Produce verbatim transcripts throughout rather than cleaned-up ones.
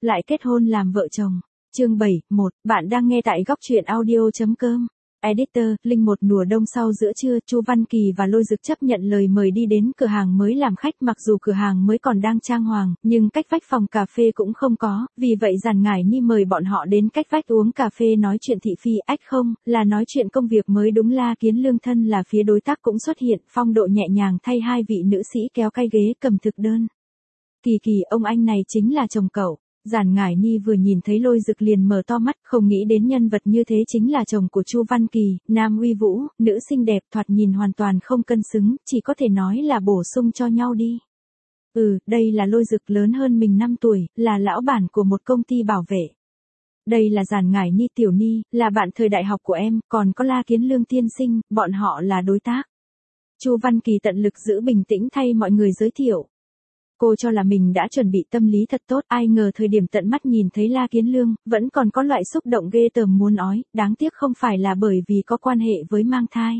lại kết hôn làm vợ chồng. Chương bảy, một, bạn đang nghe tại góc truyện audio chấm com. Editor, Linh. Một mùa đông sau giữa trưa, Chu Văn Kỳ và Lôi Dực chấp nhận lời mời đi đến cửa hàng mới làm khách, mặc dù cửa hàng mới còn đang trang hoàng, nhưng cách vách phòng cà phê cũng không có, vì vậy Giản Ngải Ni mời bọn họ đến cách vách uống cà phê nói chuyện thị phi, ách không, là nói chuyện công việc mới đúng. La Kiến Lương thân là phía đối tác cũng xuất hiện, phong độ nhẹ nhàng thay hai vị nữ sĩ kéo cái ghế cầm thực đơn. Kỳ Kỳ, ông anh này chính là chồng cậu. Giản Ngải Ni vừa nhìn thấy Lôi Dực liền mở to mắt, không nghĩ đến nhân vật như thế chính là chồng của Chu Văn Kỳ, nam uy vũ, nữ xinh đẹp, thoạt nhìn hoàn toàn không cân xứng, chỉ có thể nói là bổ sung cho nhau đi. Ừ, đây là Lôi Dực, lớn hơn mình năm tuổi, là lão bản của một công ty bảo vệ. Đây là Giản Ngải Ni tiểu Ni, là bạn thời đại học của em, còn có La Kiến Lương tiên sinh, bọn họ là đối tác. Chu Văn Kỳ tận lực giữ bình tĩnh thay mọi người giới thiệu. Cô cho là mình đã chuẩn bị tâm lý thật tốt, ai ngờ thời điểm tận mắt nhìn thấy La Kiến Lương, vẫn còn có loại xúc động ghê tởm muốn ói, đáng tiếc không phải là bởi vì có quan hệ với mang thai.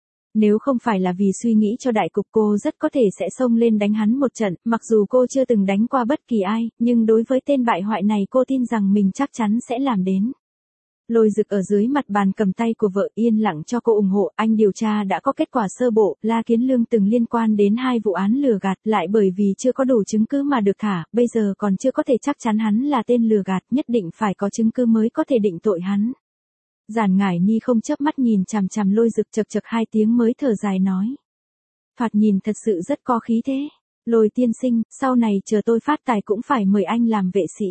Nếu không phải là vì suy nghĩ cho đại cục, cô rất có thể sẽ xông lên đánh hắn một trận, mặc dù cô chưa từng đánh qua bất kỳ ai, nhưng đối với tên bại hoại này cô tin rằng mình chắc chắn sẽ làm đến. Lôi Dực ở dưới mặt bàn cầm tay của vợ, yên lặng cho cô ủng hộ. Anh điều tra đã có kết quả sơ bộ, La Kiến Lương từng liên quan đến hai vụ án lừa gạt, lại bởi vì chưa có đủ chứng cứ mà được thả, bây giờ còn chưa có thể chắc chắn hắn là tên lừa gạt, nhất định phải có chứng cứ mới có thể định tội hắn. Giản Ngải Ni không chớp mắt nhìn chằm chằm Lôi Dực, chật chật hai tiếng mới thở dài nói. Thoạt nhìn thật sự rất có khí thế. Lôi tiên sinh, sau này chờ tôi phát tài cũng phải mời anh làm vệ sĩ.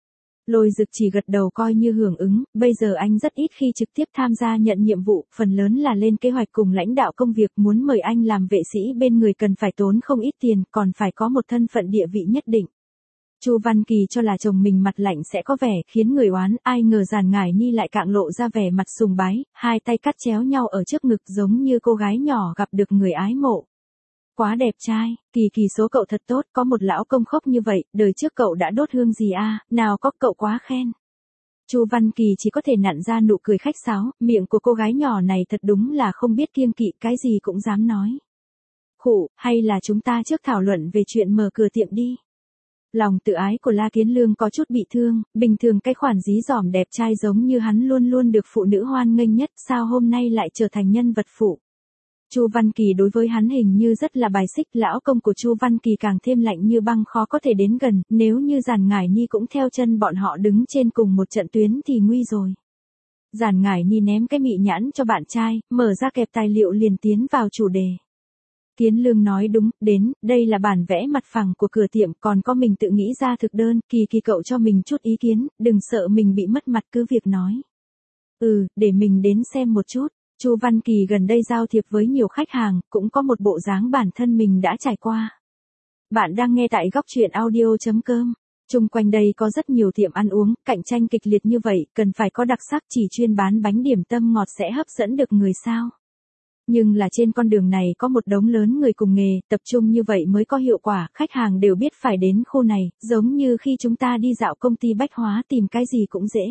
Lôi Dực chỉ gật đầu coi như hưởng ứng, bây giờ anh rất ít khi trực tiếp tham gia nhận nhiệm vụ, phần lớn là lên kế hoạch cùng lãnh đạo công việc, muốn mời anh làm vệ sĩ bên người cần phải tốn không ít tiền, còn phải có một thân phận địa vị nhất định. Chu Văn Kỳ cho là chồng mình mặt lạnh sẽ có vẻ khiến người oán, ai ngờ Giản Ngải Ni lại cạng lộ ra vẻ mặt sùng bái, hai tay cắt chéo nhau ở trước ngực giống như cô gái nhỏ gặp được người ái mộ. Quá đẹp trai, Kỳ Kỳ số cậu thật tốt, có một lão công khốc như vậy, đời trước cậu đã đốt hương gì a, à? Nào có cậu quá khen. Chu Văn Kỳ chỉ có thể nặn ra nụ cười khách sáo, miệng của cô gái nhỏ này thật đúng là không biết kiêng kỵ, cái gì cũng dám nói. Khụ, hay là chúng ta trước thảo luận về chuyện mở cửa tiệm đi. Lòng tự ái của La Kiến Lương có chút bị thương, bình thường cái khoản dí dỏm đẹp trai giống như hắn luôn luôn được phụ nữ hoan nghênh nhất, sao hôm nay lại trở thành nhân vật phụ. Chu Văn Kỳ đối với hắn hình như rất là bài xích, lão công của Chu Văn Kỳ càng thêm lạnh như băng, khó có thể đến gần, nếu như Giản Ngải Ni cũng theo chân bọn họ đứng trên cùng một trận tuyến thì nguy rồi. Giản Ngải Ni ném cái mị nhãn cho bạn trai, mở ra kẹp tài liệu liền tiến vào chủ đề. Kiến Lương nói đúng, đến, đây là bản vẽ mặt phẳng của cửa tiệm, còn có mình tự nghĩ ra thực đơn, Kỳ Kỳ cậu cho mình chút ý kiến, đừng sợ mình bị mất mặt cứ việc nói. Ừ, để mình đến xem một chút. Chu Văn Kỳ gần đây giao thiệp với nhiều khách hàng, cũng có một bộ dáng bản thân mình đã trải qua. Bạn đang nghe tại góc truyện audio chấm com. Chung quanh đây có rất nhiều tiệm ăn uống, cạnh tranh kịch liệt như vậy, cần phải có đặc sắc, chỉ chuyên bán bánh điểm tâm ngọt sẽ hấp dẫn được người sao. Nhưng là trên con đường này có một đống lớn người cùng nghề, tập trung như vậy mới có hiệu quả, khách hàng đều biết phải đến khu này, giống như khi chúng ta đi dạo công ty bách hóa tìm cái gì cũng dễ.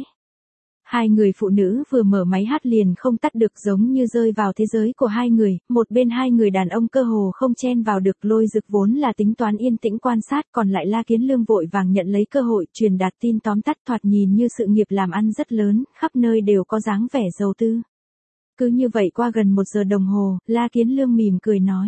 Hai người phụ nữ vừa mở máy hát liền không tắt được, giống như rơi vào thế giới của hai người, một bên hai người đàn ông cơ hồ không chen vào được. Lôi Dực vốn là tính toán yên tĩnh quan sát, còn lại La Kiến Lương vội vàng nhận lấy cơ hội, truyền đạt tin tóm tắt, thoạt nhìn như sự nghiệp làm ăn rất lớn, khắp nơi đều có dáng vẻ giàu tư. Cứ như vậy qua gần một giờ đồng hồ, La Kiến Lương mỉm cười nói.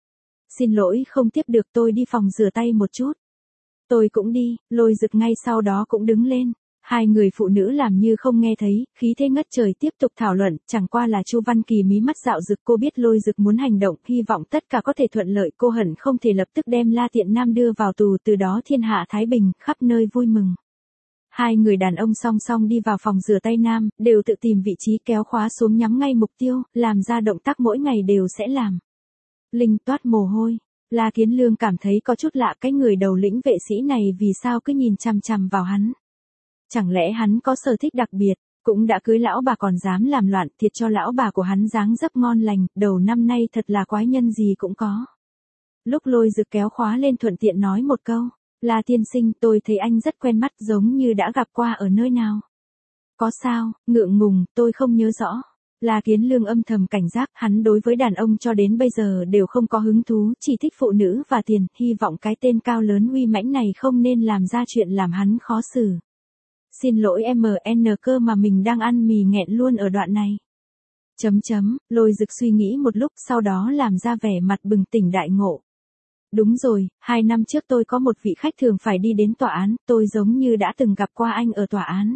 Xin lỗi không tiếp được, tôi đi phòng rửa tay một chút. Tôi cũng đi. Lôi Dực ngay sau đó cũng đứng lên. Hai người phụ nữ làm như không nghe thấy, khí thế ngất trời tiếp tục thảo luận, chẳng qua là Chu Văn Kỳ mí mắt dạo rực, cô biết Lôi Dực muốn hành động, hy vọng tất cả có thể thuận lợi, cô hận không thể lập tức đem La Tiện Nam đưa vào tù, từ đó thiên hạ thái bình, khắp nơi vui mừng. Hai người đàn ông song song đi vào phòng rửa tay nam, đều tự tìm vị trí kéo khóa xuống nhắm ngay mục tiêu, làm ra động tác mỗi ngày đều sẽ làm. Linh toát mồ hôi, La Kiến Lương cảm thấy có chút lạ, cái người đầu lĩnh vệ sĩ này vì sao cứ nhìn chằm chằm vào hắn. Chẳng lẽ hắn có sở thích đặc biệt, cũng đã cưới lão bà còn dám làm loạn, thiệt cho lão bà của hắn dáng dấp ngon lành, đầu năm nay thật là quái nhân gì cũng có. Lúc Lôi Dực kéo khóa lên thuận tiện nói một câu, La tiên sinh, tôi thấy anh rất quen mắt, giống như đã gặp qua ở nơi nào. Có sao, ngượng ngùng, tôi không nhớ rõ. La Kiến Lương âm thầm cảnh giác, hắn đối với đàn ông cho đến bây giờ đều không có hứng thú, chỉ thích phụ nữ và tiền, hy vọng cái tên cao lớn uy mãnh này không nên làm ra chuyện làm hắn khó xử. Xin lỗi em en cơ mà mình đang ăn mì nghẹn luôn ở đoạn này. Chấm chấm, Lôi Dực suy nghĩ một lúc sau đó làm ra vẻ mặt bừng tỉnh đại ngộ. Đúng rồi, hai năm trước tôi có một vị khách thường phải đi đến tòa án, tôi giống như đã từng gặp qua anh ở tòa án.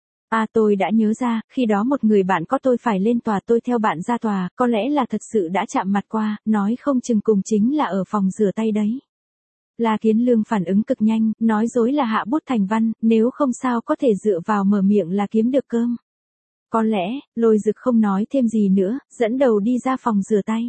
À tôi đã nhớ ra, khi đó một người bạn có tôi phải lên tòa tôi theo bạn ra tòa, có lẽ là thật sự đã chạm mặt qua, nói không chừng cùng chính là ở phòng rửa tay đấy. La Kiến Lương phản ứng cực nhanh, nói dối là hạ bút thành văn, nếu không sao có thể dựa vào mở miệng là kiếm được cơm. Có lẽ, Lôi Dực không nói thêm gì nữa, dẫn đầu đi ra phòng rửa tay.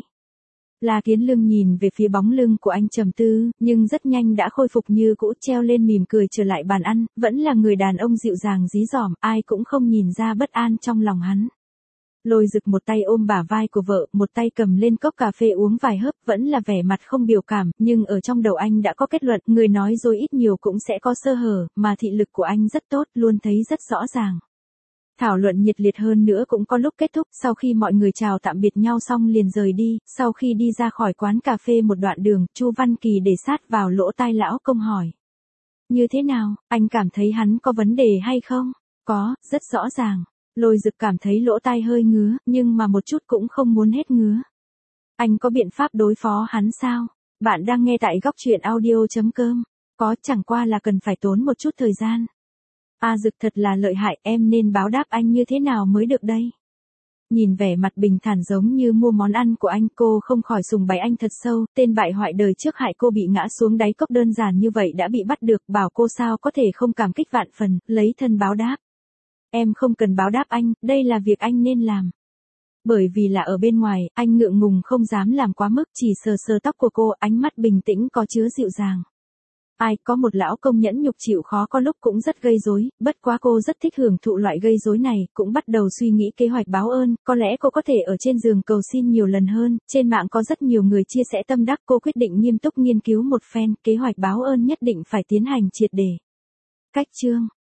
La Kiến Lương nhìn về phía bóng lưng của anh trầm tư, nhưng rất nhanh đã khôi phục như cũ, treo lên mỉm cười trở lại bàn ăn, vẫn là người đàn ông dịu dàng dí dỏm, ai cũng không nhìn ra bất an trong lòng hắn. Lôi Dực một tay ôm bả vai của vợ, một tay cầm lên cốc cà phê uống vài hớp, vẫn là vẻ mặt không biểu cảm, nhưng ở trong đầu anh đã có kết luận, người nói dối ít nhiều cũng sẽ có sơ hở, mà thị lực của anh rất tốt, luôn thấy rất rõ ràng. Thảo luận nhiệt liệt hơn nữa cũng có lúc kết thúc, sau khi mọi người chào tạm biệt nhau xong liền rời đi, sau khi đi ra khỏi quán cà phê một đoạn đường, Chu Văn Kỳ để sát vào lỗ tai lão công hỏi. Như thế nào, anh cảm thấy hắn có vấn đề hay không? Có, rất rõ ràng. Lôi Dực cảm thấy lỗ tai hơi ngứa, nhưng mà một chút cũng không muốn hết ngứa. Anh có biện pháp đối phó hắn sao? Bạn đang nghe tại góc truyện audio chấm com. Có, chẳng qua là cần phải tốn một chút thời gian. A Dực thật là lợi hại, em nên báo đáp anh như thế nào mới được đây? Nhìn vẻ mặt bình thản giống như mua món ăn của anh, cô không khỏi sùng bái anh thật sâu, tên bại hoại đời trước hại cô bị ngã xuống đáy cốc đơn giản như vậy đã bị bắt được, bảo cô sao có thể không cảm kích vạn phần, lấy thân báo đáp. Em không cần báo đáp anh, đây là việc anh nên làm. Bởi vì là ở bên ngoài, anh ngượng ngùng không dám làm quá mức, chỉ sờ sờ tóc của cô, ánh mắt bình tĩnh có chứa dịu dàng. Ai, có một lão công nhẫn nhục chịu khó có lúc cũng rất gây rối, bất quá cô rất thích hưởng thụ loại gây rối này, cũng bắt đầu suy nghĩ kế hoạch báo ơn, có lẽ cô có thể ở trên giường cầu xin nhiều lần hơn, trên mạng có rất nhiều người chia sẻ tâm đắc, cô quyết định nghiêm túc nghiên cứu một phen, kế hoạch báo ơn nhất định phải tiến hành triệt để. Cách chương